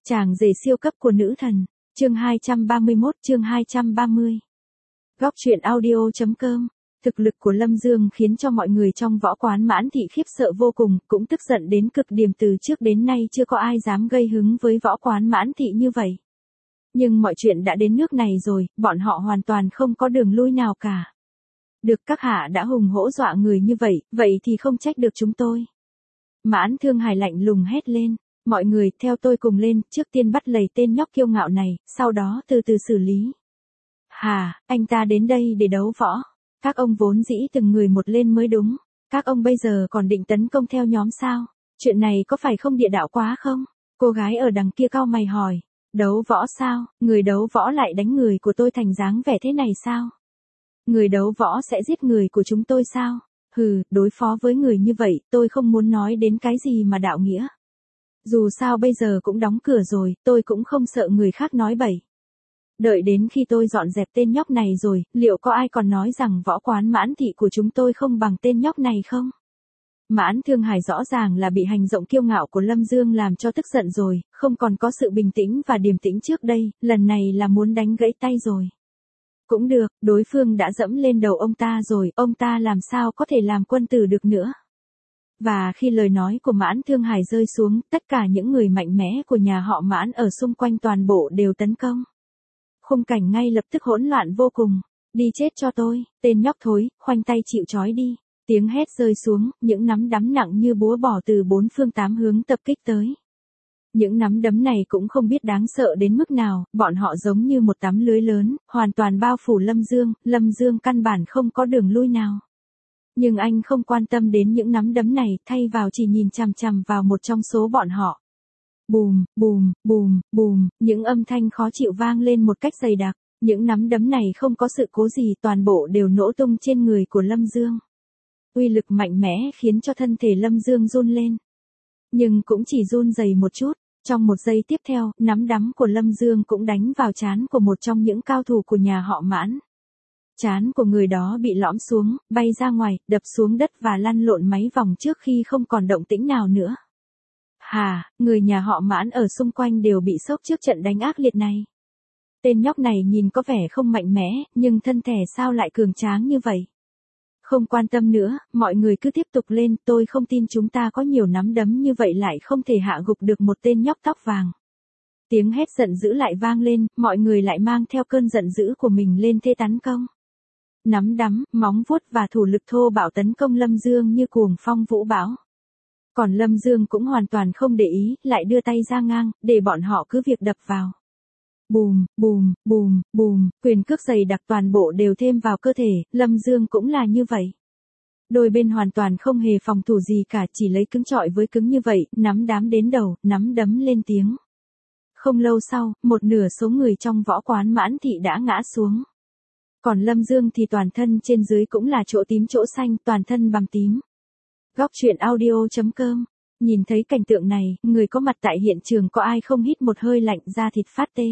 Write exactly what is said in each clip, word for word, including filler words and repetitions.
Chàng rể siêu cấp của nữ thần, chương hai trăm ba mươi mốt, chương hai trăm ba mươi. Góc truyện audio.com. Thực lực của Lâm Dương khiến cho mọi người trong võ quán Mãn Thị khiếp sợ vô cùng, cũng tức giận đến cực điểm, từ trước đến nay chưa có ai dám gây hứng với võ quán Mãn Thị như vậy. Nhưng mọi chuyện đã đến nước này rồi, bọn họ hoàn toàn không có đường lui nào cả. Được các hạ đã hùng hổ dọa người như vậy, vậy thì không trách được chúng tôi. Mãn Thương Hải lạnh lùng hét lên. Mọi người theo tôi cùng lên, trước tiên bắt lầy tên nhóc kiêu ngạo này, sau đó từ từ xử lý. Hà, anh ta đến đây để đấu võ. Các ông vốn dĩ từng người một lên mới đúng. Các ông bây giờ còn định tấn công theo nhóm sao? Chuyện này có phải không địa đạo quá không? Cô gái ở đằng kia cau mày hỏi. Đấu võ sao? Người đấu võ lại đánh người của tôi thành dáng vẻ thế này sao? Người đấu võ sẽ giết người của chúng tôi sao? Hừ, đối phó với người như vậy, tôi không muốn nói đến cái gì mà đạo nghĩa. Dù sao bây giờ cũng đóng cửa rồi, tôi cũng không sợ người khác nói bậy. Đợi đến khi tôi dọn dẹp tên nhóc này rồi, liệu có ai còn nói rằng võ quán Mãn Thị của chúng tôi không bằng tên nhóc này không? Mãn Thương Hải rõ ràng là bị hành động kiêu ngạo của Lâm Dương làm cho tức giận rồi, không còn có sự bình tĩnh và điềm tĩnh trước đây, lần này là muốn đánh gãy tay rồi. Cũng được, đối phương đã dẫm lên đầu ông ta rồi, ông ta làm sao có thể làm quân tử được nữa. Và khi lời nói của Mãn Thương Hải rơi xuống, tất cả những người mạnh mẽ của nhà họ Mãn ở xung quanh toàn bộ đều tấn công. Khung cảnh ngay lập tức hỗn loạn vô cùng. Đi chết cho tôi, tên nhóc thối, khoanh tay chịu trói đi. Tiếng hét rơi xuống, những nắm đấm nặng như búa bò từ bốn phương tám hướng tập kích tới. Những nắm đấm này cũng không biết đáng sợ đến mức nào, bọn họ giống như một tấm lưới lớn, hoàn toàn bao phủ Lâm Dương, Lâm Dương căn bản không có đường lui nào. Nhưng anh không quan tâm đến những nắm đấm này, thay vào chỉ nhìn chằm chằm vào một trong số bọn họ. Bùm, bùm, bùm, bùm, những âm thanh khó chịu vang lên một cách dày đặc. Những nắm đấm này không có sự cố gì, toàn bộ đều nổ tung trên người của Lâm Dương. Uy lực mạnh mẽ khiến cho thân thể Lâm Dương run lên. Nhưng cũng chỉ run rẩy một chút. Trong một giây tiếp theo, nắm đấm của Lâm Dương cũng đánh vào trán của một trong những cao thủ của nhà họ Mãn. Trán của người đó bị lõm xuống, bay ra ngoài, đập xuống đất và lăn lộn mấy vòng trước khi không còn động tĩnh nào nữa. Hà, người nhà họ Mãn ở xung quanh đều bị sốc trước trận đánh ác liệt này. Tên nhóc này nhìn có vẻ không mạnh mẽ, nhưng thân thể sao lại cường tráng như vậy? Không quan tâm nữa, mọi người cứ tiếp tục lên, tôi không tin chúng ta có nhiều nắm đấm như vậy lại không thể hạ gục được một tên nhóc tóc vàng. Tiếng hét giận dữ lại vang lên, mọi người lại mang theo cơn giận dữ của mình lên thế tấn công. Nắm đấm, móng vuốt và thủ lực thô bạo tấn công Lâm Dương như cuồng phong vũ bão. Còn Lâm Dương cũng hoàn toàn không để ý, lại đưa tay ra ngang, để bọn họ cứ việc đập vào. Bùm, bùm, bùm, bùm, quyền cước dày đặc toàn bộ đều thêm vào cơ thể, Lâm Dương cũng là như vậy. Đôi bên hoàn toàn không hề phòng thủ gì cả, chỉ lấy cứng chọi với cứng như vậy, nắm đám đến đầu, nắm đấm lên tiếng. Không lâu sau, một nửa số người trong võ quán Mãn Thị đã ngã xuống. Còn Lâm Dương thì toàn thân trên dưới cũng là chỗ tím chỗ xanh, toàn thân bầm tím. Góc truyện audio.com. Nhìn thấy cảnh tượng này, người có mặt tại hiện trường có ai không hít một hơi lạnh ra thịt phát tê.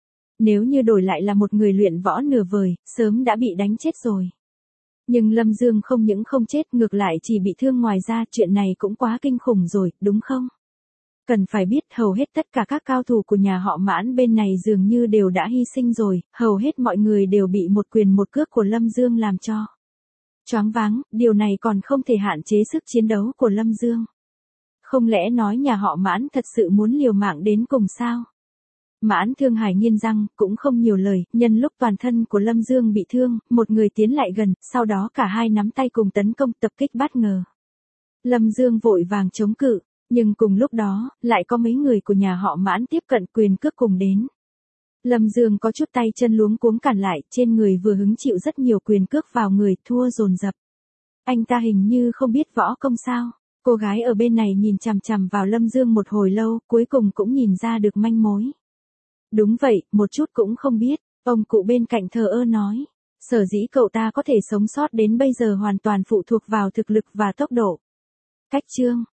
Nếu như đổi lại là một người luyện võ nửa vời, sớm đã bị đánh chết rồi. Nhưng Lâm Dương không những không chết, ngược lại chỉ bị thương, ngoài ra chuyện này cũng quá kinh khủng rồi, đúng không? Cần phải biết hầu hết tất cả các cao thủ của nhà họ Mãn bên này dường như đều đã hy sinh rồi, hầu hết mọi người đều bị một quyền một cước của Lâm Dương làm cho choáng váng, điều này còn không thể hạn chế sức chiến đấu của Lâm Dương. Không lẽ nói nhà họ Mãn thật sự muốn liều mạng đến cùng sao? Mãn Thương Hải nghiến răng, cũng không nhiều lời, nhân lúc toàn thân của Lâm Dương bị thương, một người tiến lại gần, sau đó cả hai nắm tay cùng tấn công tập kích bất ngờ. Lâm Dương vội vàng chống cự, nhưng cùng lúc đó, lại có mấy người của nhà họ Mãn tiếp cận quyền cước cùng đến. Lâm Dương có chút tay chân luống cuống cản lại, trên người vừa hứng chịu rất nhiều quyền cước vào người, thua dồn dập. Anh ta hình như không biết võ công sao? Cô gái ở bên này nhìn chằm chằm vào Lâm Dương một hồi lâu, cuối cùng cũng nhìn ra được manh mối. Đúng vậy, một chút cũng không biết, ông cụ bên cạnh thờ ơ nói. Sở dĩ cậu ta có thể sống sót đến bây giờ hoàn toàn phụ thuộc vào thực lực và tốc độ. Cách chương.